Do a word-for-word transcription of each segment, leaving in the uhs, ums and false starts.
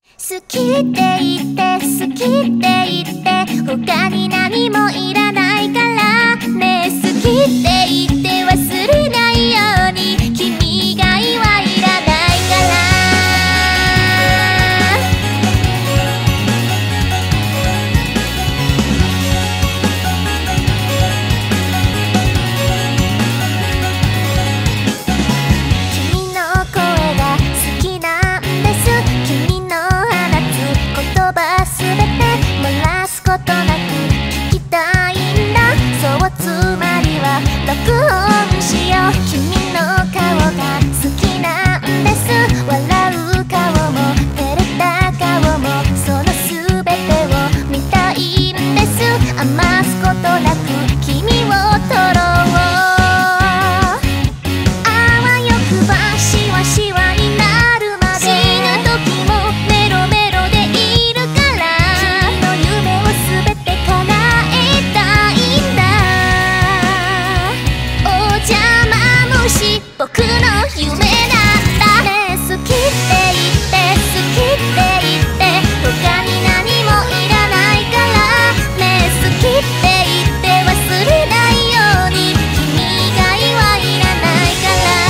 好きって言って好きって言って他に何もいらないからね。好きって言って忘れないように君以外はいらないから君の声が好きなんです。君の言葉すべて漏らすことなく聞きたいんだ。そうつまりは録音しよう。君の顔が好きなんです。笑う顔も照れた顔もそのすべてを見たいんです。余すことなく君を撮ろう。あわよくばしわしわになるまで死ぬ時もメロメロでいい僕の夢なんだね。好きって言って好きって言って他に何もいらないからね。好きって言って忘れないように君以外はいらないから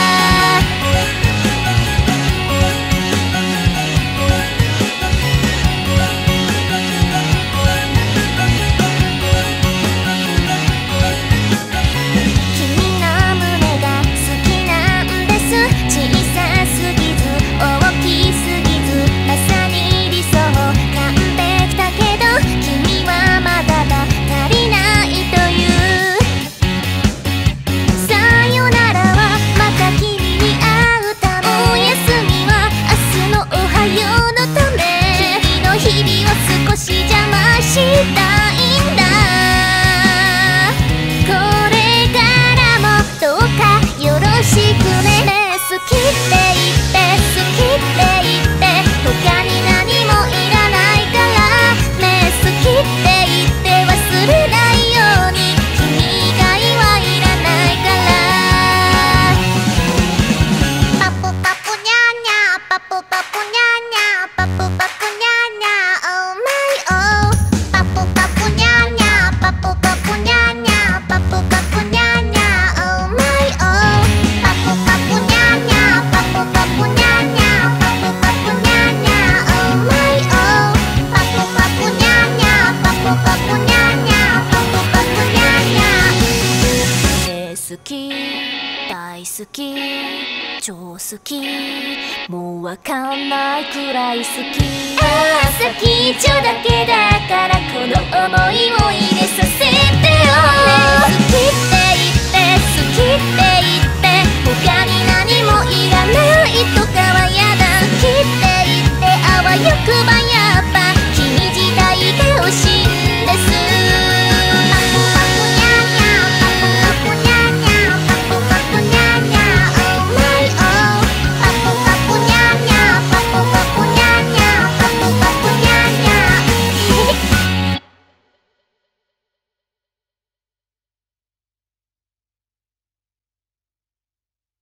君の胸が少し邪魔したいんだ。これからもどうかよろしくね。ね好きって言って好きって言って他に何もいらないからね。好きって言って忘れないように君以外はいらないからパポパポニャーニャーパポパポニャーニャーパポパポニャーニャー好き大好き超好きもうわかんないくらい好き。ああ先っちょだけだからこの想いを入れさせてよ、ね、好き